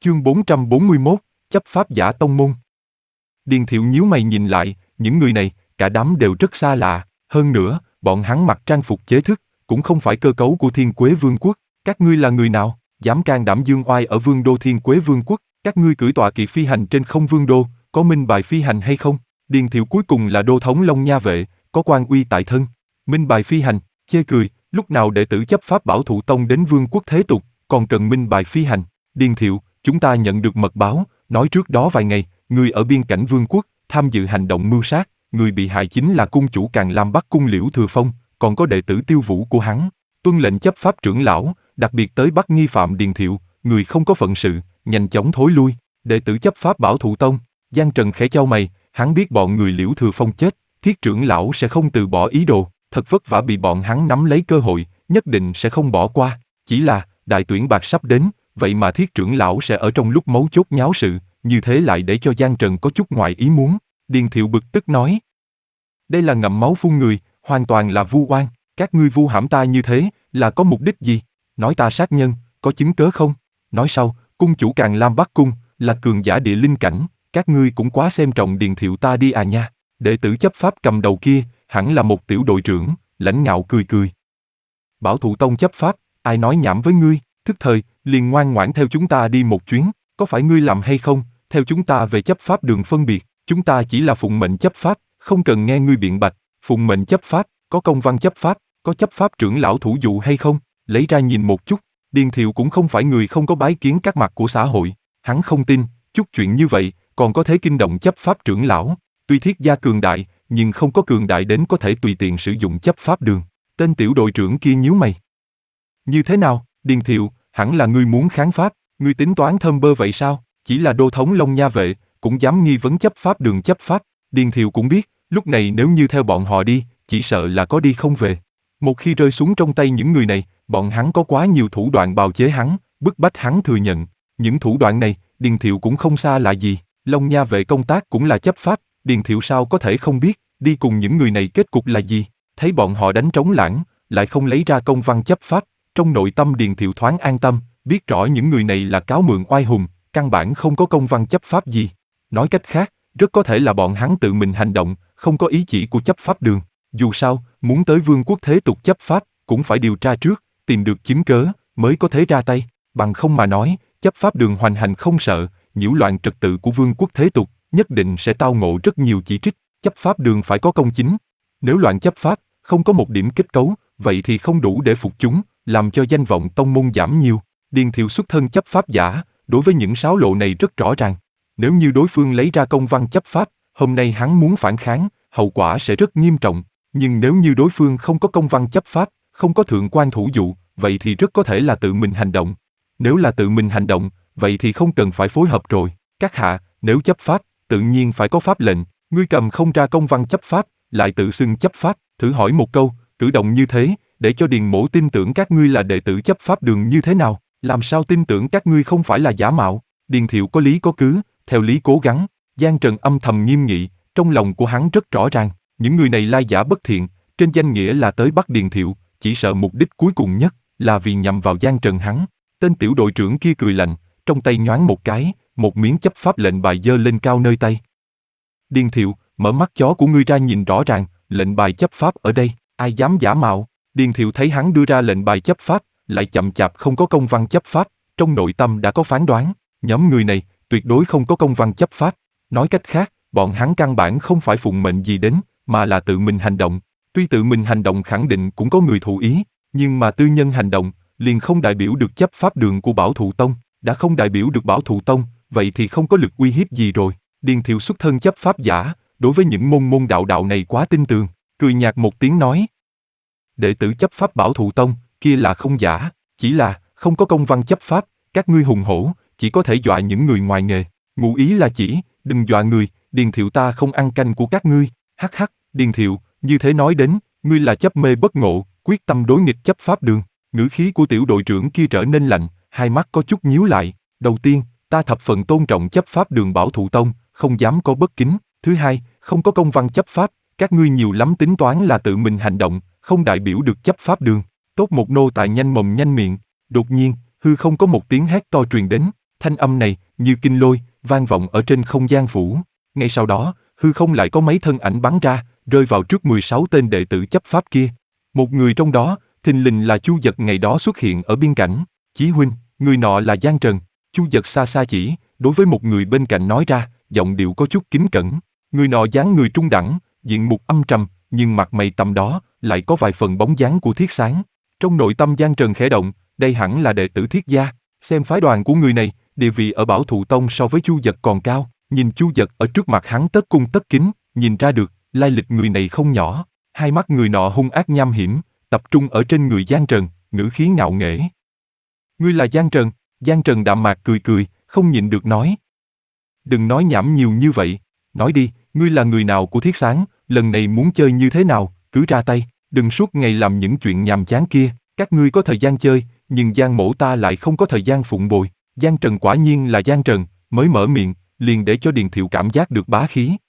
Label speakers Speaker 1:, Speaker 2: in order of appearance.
Speaker 1: Chương 441, chấp pháp giả tông môn. Điền Thiệu nhíu mày nhìn lại, những người này, cả đám đều rất xa lạ, hơn nữa, bọn hắn mặc trang phục chế thức, cũng không phải cơ cấu của Thiên Quế Vương quốc. Các ngươi là người nào, dám can đảm dương oai ở Vương đô Thiên Quế Vương quốc? Các ngươi cưỡi tọa kỵ phi hành trên không Vương đô, có minh bài phi hành hay không? Điền Thiệu cuối cùng là đô thống Long Nha vệ, có quan uy tại thân. Minh bài phi hành, chê cười, lúc nào đệ tử chấp pháp Bảo Thụ Tông đến Vương quốc thế tục, còn cần minh bài phi hành? Điền Thiệu, chúng ta nhận được mật báo, nói trước đó vài ngày, người ở biên cảnh Vương quốc, tham dự hành động mưu sát, người bị hại chính là cung chủ Càn Lam Bắc Cung Liễu Thừa Phong, còn có đệ tử Tiêu Vũ của hắn. Tuân lệnh chấp pháp trưởng lão, đặc biệt tới bắt nghi phạm Điền Thiệu, người không có phận sự, nhanh chóng thối lui. Đệ tử chấp pháp Bảo Thụ Tông, Giang Trần khẽ chau mày, hắn biết bọn người Liễu Thừa Phong chết, Thiết trưởng lão sẽ không từ bỏ ý đồ, thật vất vả bị bọn hắn nắm lấy cơ hội, nhất định sẽ không bỏ qua. Chỉ là, đại tuyển bạc sắp đến, vậy mà Thiết trưởng lão sẽ ở trong lúc mấu chốt nháo sự, như thế lại để cho Giang Trần có chút ngoài ý muốn. Điền Thiệu bực tức nói, đây là ngậm máu phun người, hoàn toàn là vu oan. Các ngươi vu hãm ta như thế, là có mục đích gì? Nói ta sát nhân, có chứng cớ không? Nói sau, cung chủ Càn Lam Bắc Cung, là cường giả địa linh cảnh, các ngươi cũng quá xem trọng Điền Thiệu ta đi à nha. Đệ tử chấp pháp cầm đầu kia, hẳn là một tiểu đội trưởng, lãnh ngạo cười cười. Bảo Thụ Tông chấp pháp, ai nói nhảm với ngươi, thức thời, liền ngoan ngoãn theo chúng ta đi một chuyến, có phải ngươi làm hay không, theo chúng ta về chấp pháp đường phân biệt, chúng ta chỉ là phụng mệnh chấp pháp, không cần nghe ngươi biện bạch. Phụng mệnh chấp pháp, có công văn chấp pháp, có chấp pháp trưởng lão thủ dụ hay không, lấy ra nhìn một chút. Điền Thiệu cũng không phải người không có bái kiến các mặt của xã hội, hắn không tin, chút chuyện như vậy, còn có thể kinh động chấp pháp trưởng lão. Tuy Thiết gia cường đại, nhưng không có cường đại đến có thể tùy tiện sử dụng chấp pháp đường. Tên tiểu đội trưởng kia nhíu mày. Như thế nào, Điền Thiệu, hẳn là ngươi muốn kháng pháp, ngươi tính toán thơm bơ vậy sao? Chỉ là đô thống Long Nha vệ, cũng dám nghi vấn chấp pháp đường chấp pháp. Điền Thiệu cũng biết, lúc này nếu như theo bọn họ đi, chỉ sợ là có đi không về. Một khi rơi xuống trong tay những người này, bọn hắn có quá nhiều thủ đoạn bào chế hắn, bức bách hắn thừa nhận. Những thủ đoạn này, Điền Thiệu cũng không xa lạ gì. Long Nha vệ công tác cũng là chấp pháp, Điền Thiệu sao có thể không biết, đi cùng những người này kết cục là gì. Thấy bọn họ đánh trống lảng, lại không lấy ra công văn chấp pháp, trong nội tâm Điền Thiệu thoáng an tâm, biết rõ những người này là cáo mượn oai hùng, căn bản không có công văn chấp pháp gì. Nói cách khác, rất có thể là bọn hắn tự mình hành động, không có ý chỉ của chấp pháp đường. Dù sao, muốn tới Vương quốc thế tục chấp pháp, cũng phải điều tra trước, tìm được chứng cớ, mới có thể ra tay. Bằng không mà nói, chấp pháp đường hoành hành không sợ, nhiễu loạn trật tự của Vương quốc thế tục, nhất định sẽ tao ngộ rất nhiều chỉ trích. Chấp pháp đường phải có công chính. Nếu loạn chấp pháp, không có một điểm kết cấu, vậy thì không đủ để phục chúng, làm cho danh vọng tông môn giảm nhiều. Điền Thiệu xuất thân chấp pháp giả, đối với những xáo lộ này rất rõ ràng. Nếu như đối phương lấy ra công văn chấp pháp, hôm nay hắn muốn phản kháng, hậu quả sẽ rất nghiêm trọng. Nhưng nếu như đối phương không có công văn chấp pháp, không có thượng quan thủ dụ, vậy thì rất có thể là tự mình hành động. Nếu là tự mình hành động, vậy thì không cần phải phối hợp rồi. Các hạ, nếu chấp pháp, tự nhiên phải có pháp lệnh, ngươi cầm không ra công văn chấp pháp, lại tự xưng chấp pháp, thử hỏi một câu, cử động như thế, để cho Điền mỗ tin tưởng các ngươi là đệ tử chấp pháp đường như thế nào, làm sao tin tưởng các ngươi không phải là giả mạo. Điền Thiệu có lý có cứ, theo lý cố gắng. Giang Trần âm thầm nghiêm nghị, trong lòng của hắn rất rõ ràng, những người này lai giả bất thiện, trên danh nghĩa là tới bắt Điền Thiệu, chỉ sợ mục đích cuối cùng nhất là vì nhằm vào Giang Trần hắn. Tên tiểu đội trưởng kia cười lạnh, trong tay nhoáng một cái, một miếng chấp pháp lệnh bài giơ lên cao nơi tay. Điền Thiệu, mở mắt chó của ngươi ra nhìn rõ ràng, lệnh bài chấp pháp ở đây, ai dám giả mạo? Điền Thiệu thấy hắn đưa ra lệnh bài chấp pháp, lại chậm chạp không có công văn chấp pháp, trong nội tâm đã có phán đoán, nhóm người này tuyệt đối không có công văn chấp pháp. Nói cách khác, bọn hắn căn bản không phải phụng mệnh gì đến, mà là tự mình hành động. Tuy tự mình hành động khẳng định cũng có người thụ ý, nhưng mà tư nhân hành động, liền không đại biểu được chấp pháp đường của Bảo Thụ Tông, đã không đại biểu được Bảo Thụ Tông, vậy thì không có lực uy hiếp gì rồi. Điền Thiệu xuất thân chấp pháp giả, đối với những môn đạo này quá tin tưởng, cười nhạt một tiếng nói. Đệ tử chấp pháp Bảo Thụ Tông, kia là không giả, chỉ là không có công văn chấp pháp, các ngươi hùng hổ, chỉ có thể dọa những người ngoài nghề. Ngụ ý là chỉ, đừng dọa người, Điền Thiệu ta không ăn canh của các ngươi. Hắc hắc, Điền Thiệu, như thế nói đến, ngươi là chấp mê bất ngộ, quyết tâm đối nghịch chấp pháp đường. Ngữ khí của tiểu đội trưởng kia trở nên lạnh, hai mắt có chút nhíu lại. Đầu tiên, ta thập phần tôn trọng chấp pháp đường Bảo Thụ Tông, không dám có bất kính. Thứ hai, không có công văn chấp pháp, các ngươi nhiều lắm tính toán là tự mình hành động, không đại biểu được chấp pháp đường. Tốt một nô tài nhanh mồm nhanh miệng. Đột nhiên, hư không có một tiếng hét to truyền đến. Thanh âm này, như kinh lôi, vang vọng ở trên không gian phủ. Ngay sau đó, hư không lại có mấy thân ảnh bắn ra, rơi vào trước 16 tên đệ tử chấp pháp kia. Một người trong đó, thình lình là Chu Dật ngày đó xuất hiện ở biên cảnh. Chí huynh, người nọ là Giang Trần. Chu Dật xa xa chỉ, đối với một người bên cạnh nói ra, giọng điệu có chút kính cẩn. Người nọ dáng người trung đẳng, diện mục âm trầm, nhưng mặt mày tầm đó, lại có vài phần bóng dáng của Thiết Sáng. Trong nội tâm Giang Trần khẽ động, đây hẳn là đệ tử Thiết gia. Xem phái đoàn của người này, địa vị ở Bảo Thụ Tông so với Chu Dật còn cao. Nhìn Chu Dật ở trước mặt hắn tất cung tất kính, nhìn ra được, lai lịch người này không nhỏ. Hai mắt người nọ hung ác nham hiểm, tập trung ở trên người Giang Trần, ngữ khí ngạo nghễ. Ngươi là Giang Trần? Giang Trần đạm mạc cười cười, không nhịn được nói. Đừng nói nhảm nhiều như vậy, nói đi, ngươi là người nào của Thiết Sáng, lần này muốn chơi như thế nào, cứ ra tay, đừng suốt ngày làm những chuyện nhàm chán kia, các ngươi có thời gian chơi, nhưng Giang mỗ ta lại không có thời gian phụng bồi. Giang Trần quả nhiên là Giang Trần, mới mở miệng, liền để cho Điền Thiệu cảm giác được bá khí.